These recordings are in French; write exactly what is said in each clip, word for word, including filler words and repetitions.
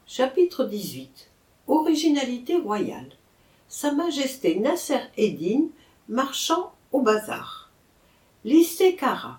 Chapitre dix-huit. Originalité royale. Sa Majesté Nasser-Eddin marchant au bazar. L'Isté-Kara.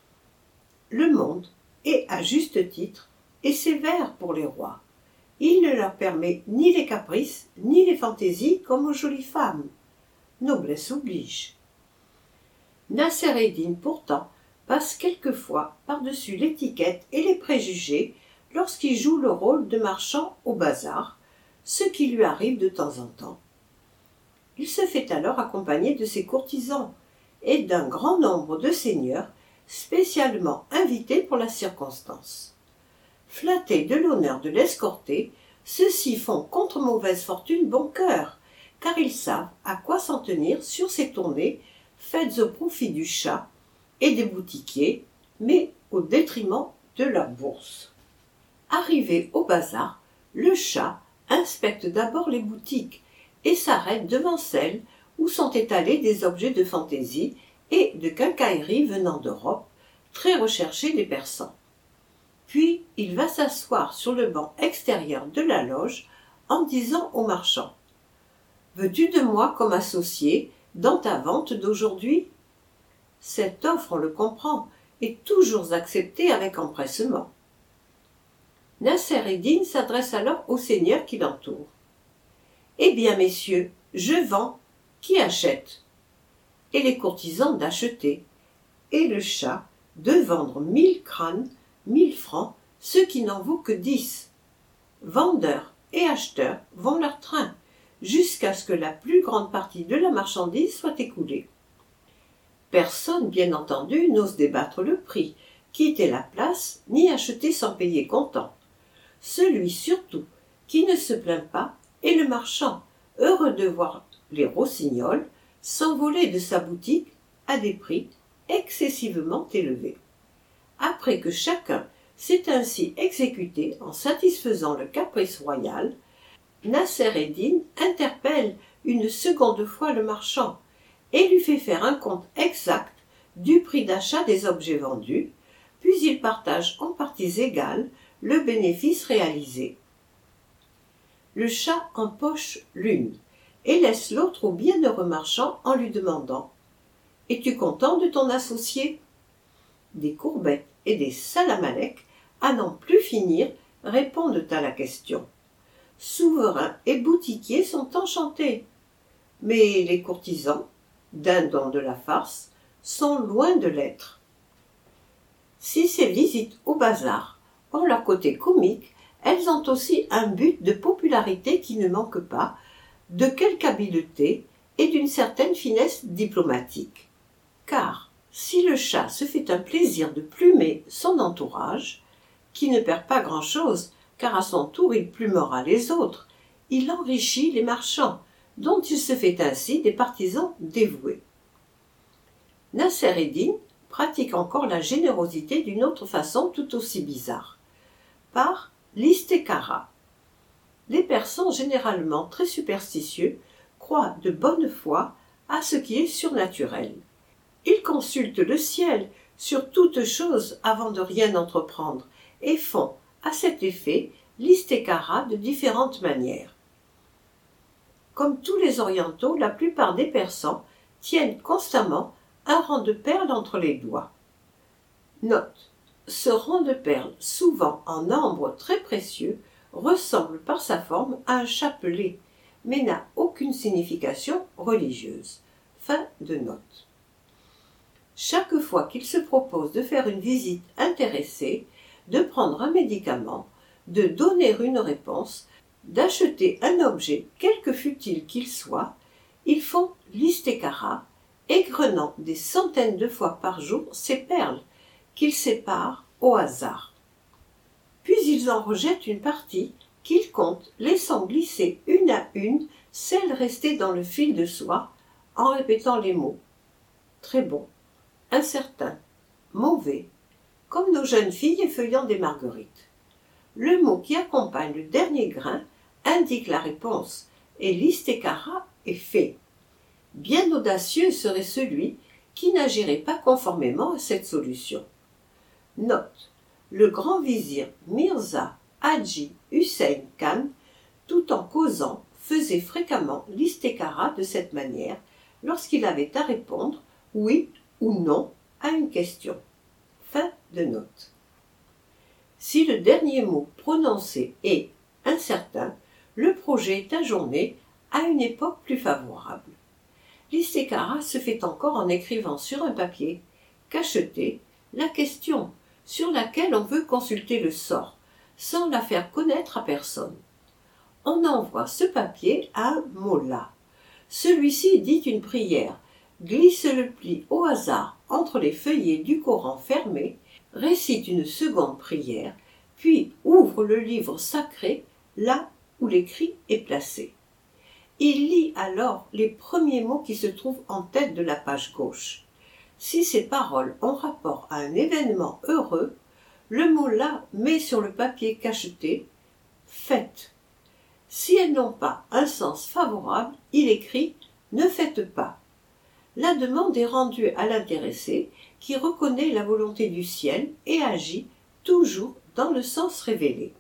Le monde, et à juste titre, est sévère pour les rois. Il ne leur permet ni les caprices, ni les fantaisies comme aux jolies femmes. Noblesse oblige. Nasser-Eddin, pourtant, passe quelquefois par-dessus l'étiquette et les préjugés lorsqu'il joue le rôle de marchand au bazar, ce qui lui arrive de temps en temps. Il se fait alors accompagner de ses courtisans et d'un grand nombre de seigneurs spécialement invités pour la circonstance. Flattés de l'honneur de l'escorter, ceux-ci font contre mauvaise fortune bon cœur, car ils savent à quoi s'en tenir sur ces tournées faites au profit du chat et des boutiquiers, mais au détriment de leur bourse. Arrivé au bazar, le chat inspecte d'abord les boutiques et s'arrête devant celles où sont étalés des objets de fantaisie et de quincaillerie venant d'Europe, très recherchés des Persans. Puis il va s'asseoir sur le banc extérieur de la loge en disant au marchand : « Veux-tu de moi comme associé dans ta vente d'aujourd'hui ?» Cette offre, on le comprend, est toujours acceptée avec empressement. Nasser-Eddin s'adresse alors aux seigneurs qui l'entourent. « Eh bien, messieurs, je vends, qui achète ?» Et les courtisans d'acheter, et le chat de vendre mille crânes, mille francs, ce qui n'en vaut que dix. Vendeurs et acheteurs vont leur train, jusqu'à ce que la plus grande partie de la marchandise soit écoulée. Personne, bien entendu, n'ose débattre le prix, quitter la place, ni acheter sans payer comptant. Celui surtout qui ne se plaint pas est le marchand, heureux de voir les rossignols s'envoler de sa boutique à des prix excessivement élevés. Après que chacun s'est ainsi exécuté en satisfaisant le caprice royal, Nasser-Eddin interpelle une seconde fois le marchand et lui fait faire un compte exact du prix d'achat des objets vendus, puis il partage en parties égales le bénéfice réalisé. Le chat empoche l'une et laisse l'autre au bienheureux marchand en lui demandant : « Es-tu content de ton associé ?» Des courbettes et des salamalecs, à n'en plus finir, répondent à la question. Souverains et boutiquiers sont enchantés, mais les courtisans, dindons de la farce, sont loin de l'être. Si ces visites au bazar ont leur côté comique, elles ont aussi un but de popularité qui ne manque pas, de quelque habileté et d'une certaine finesse diplomatique. Car si le chat se fait un plaisir de plumer son entourage, qui ne perd pas grand-chose, car à son tour il plumera les autres, il enrichit les marchands, dont il se fait ainsi des partisans dévoués. Nasser-Eddin pratique encore la générosité d'une autre façon tout aussi bizarre, par l'Isté-Kara. Les Persans, généralement très superstitieux, croient de bonne foi à ce qui est surnaturel. Ils consultent le ciel sur toute chose avant de rien entreprendre et font, à cet effet, l'Isté-Kara de différentes manières. Comme tous les orientaux, la plupart des Persans tiennent constamment un rang de perles entre les doigts. Note: ce rang de perles, souvent en ambre très précieux, ressemble par sa forme à un chapelet, mais n'a aucune signification religieuse. Fin de note. Chaque fois qu'il se propose de faire une visite intéressée, de prendre un médicament, de donner une réponse, d'acheter un objet, quelque futile qu'il soit, ils font l'Isté-Kara, égrenant des centaines de fois par jour ces perles, qu'ils séparent au hasard. Puis ils en rejettent une partie qu'ils comptent, laissant glisser une à une celles restées dans le fil de soie, en répétant les mots « très bon »,« incertain »,« mauvais », comme nos jeunes filles effeuillant des marguerites. Le mot qui accompagne le dernier grain indique la réponse, et l'Isté-Kara est fait. Bien audacieux serait celui qui n'agirait pas conformément à cette solution. Note: le grand vizir Mirza Hadji Hussein Khan, tout en causant, faisait fréquemment l'istékhara de cette manière lorsqu'il avait à répondre oui ou non à une question. Fin de note. Si le dernier mot prononcé est incertain, le projet est ajourné à une époque plus favorable. L'istékhara se fait encore en écrivant sur un papier cacheté la question sur laquelle on veut consulter le sort, sans la faire connaître à personne. On envoie ce papier à un mollah. Celui-ci dit une prière, glisse le pli au hasard entre les feuillets du Coran fermés, récite une seconde prière, puis ouvre le livre sacré là où l'écrit est placé. Il lit alors les premiers mots qui se trouvent en tête de la page gauche. Si ces paroles ont rapport à un événement heureux, le mollah met sur le papier cacheté « Faites ». Si elles n'ont pas un sens favorable, il écrit « Ne faites pas ». La demande est rendue à l'intéressé qui reconnaît la volonté du ciel et agit toujours dans le sens révélé.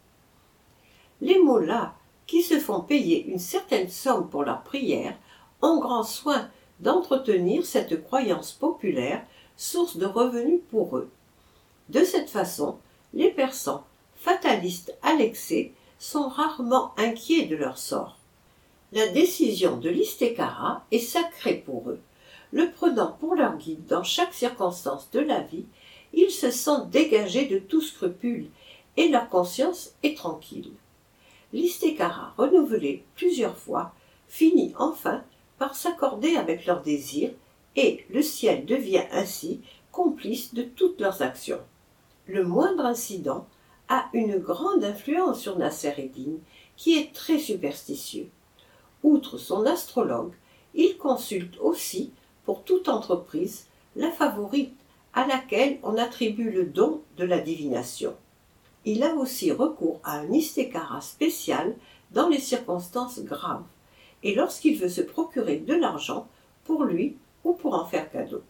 Les mollahs qui se font payer une certaine somme pour leur prière ont grand soin d'entretenir cette croyance populaire, source de revenus pour eux. De cette façon, les persans, fatalistes à l'excès, sont rarement inquiets de leur sort. La décision de l'istékhara est sacrée pour eux. Le prenant pour leur guide dans chaque circonstance de la vie, ils se sentent dégagés de tout scrupule et leur conscience est tranquille. L'istékhara, renouvelé plusieurs fois, finit enfin par s'accorder avec leurs désirs et le ciel devient ainsi complice de toutes leurs actions. Le moindre incident a une grande influence sur Nasser-Eddin, qui est très superstitieux. Outre son astrologue, il consulte aussi, pour toute entreprise, la favorite à laquelle on attribue le don de la divination. Il a aussi recours à un istékhara spécial dans les circonstances graves, et lorsqu'il veut se procurer de l'argent pour lui ou pour en faire cadeau.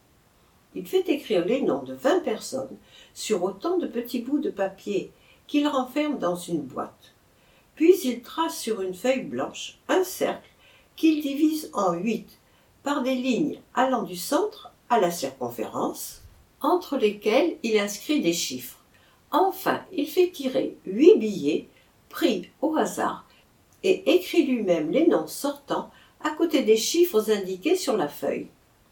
Il fait écrire les noms de vingt personnes sur autant de petits bouts de papier qu'il renferme dans une boîte. Puis il trace sur une feuille blanche un cercle qu'il divise en huit par des lignes allant du centre à la circonférence, entre lesquelles il inscrit des chiffres. Enfin, il fait tirer huit billets pris au hasard et écrit lui-même les noms sortants à côté des chiffres indiqués sur la feuille.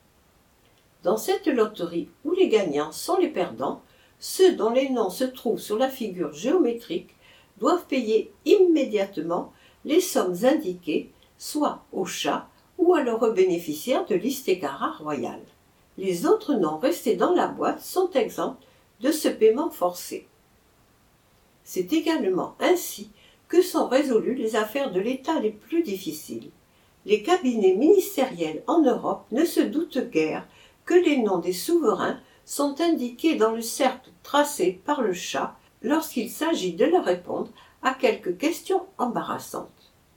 Dans cette loterie où les gagnants sont les perdants, ceux dont les noms se trouvent sur la figure géométrique doivent payer immédiatement les sommes indiquées, soit au chat ou à l'heureux bénéficiaire de l'istékhara royal. Les autres noms restés dans la boîte sont exempts de ce paiement forcé. C'est également ainsi que sont résolues les affaires de l'État les plus difficiles. Les cabinets ministériels en Europe ne se doutent guère que les noms des souverains sont indiqués dans le cercle tracé par le chat lorsqu'il s'agit de leur répondre à quelques questions embarrassantes.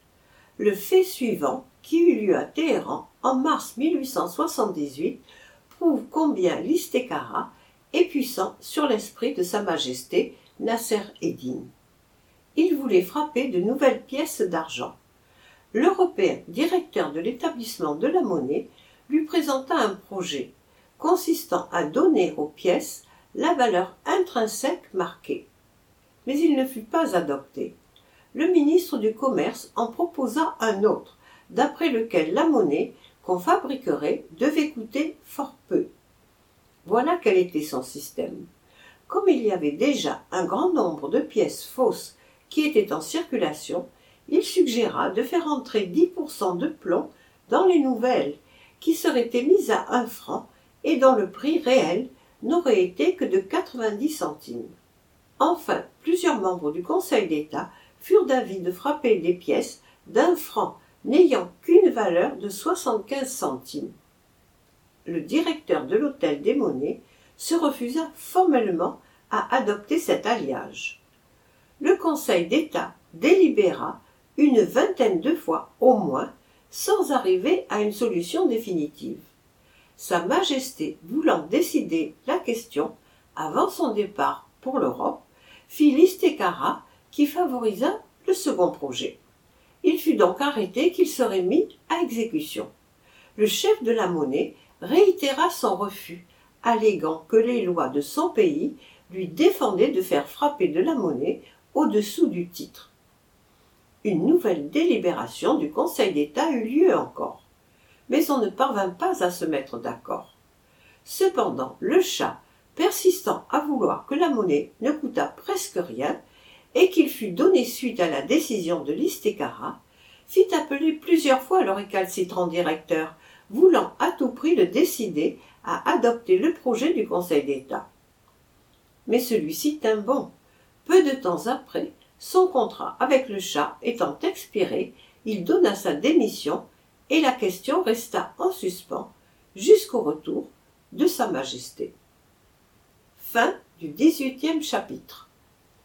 Le fait suivant, qui eut lieu à Téhéran en mars mille huit cent soixante-dix-huit, prouve combien l'istékhara est puissant sur l'esprit de Sa Majesté Nasser-Eddin. Il voulait frapper de nouvelles pièces d'argent. L'Européen directeur de l'établissement de la monnaie lui présenta un projet consistant à donner aux pièces la valeur intrinsèque marquée. Mais il ne fut pas adopté. Le ministre du Commerce en proposa un autre, d'après lequel la monnaie qu'on fabriquerait devait coûter fort peu. Voilà quel était son système. Comme il y avait déjà un grand nombre de pièces fausses qui étaient en circulation, il suggéra de faire entrer dix pour cent de plomb dans les nouvelles, qui seraient émises à un franc et dont le prix réel n'aurait été que de quatre-vingt-dix centimes. Enfin, plusieurs membres du Conseil d'État furent d'avis de frapper les pièces d'un franc n'ayant qu'une valeur de soixante-quinze centimes. Le directeur de l'Hôtel des Monnaies se refusa formellement à adopter cet alliage. Le Conseil d'État délibéra une vingtaine de fois au moins, sans arriver à une solution définitive. Sa Majesté voulant décider la question avant son départ pour l'Europe, fit l'istékhara qui favorisa le second projet. Il fut donc arrêté qu'il serait mis à exécution. Le chef de la monnaie réitéra son refus, alléguant que les lois de son pays lui défendaient de faire frapper de la monnaie au-dessous du titre. Une nouvelle délibération du Conseil d'État eut lieu encore, mais on ne parvint pas à se mettre d'accord. Cependant, le Shah, persistant à vouloir que la monnaie ne coûtât presque rien et qu'il fût donné suite à la décision de l'Istékhara, fit appeler plusieurs fois le récalcitrant directeur, voulant à tout prix le décider à adopter le projet du Conseil d'État. Mais celui-ci tint bon. Peu de temps après, son contrat avec le Shah étant expiré, il donna sa démission et la question resta en suspens jusqu'au retour de Sa Majesté. Fin du dix-huitième chapitre.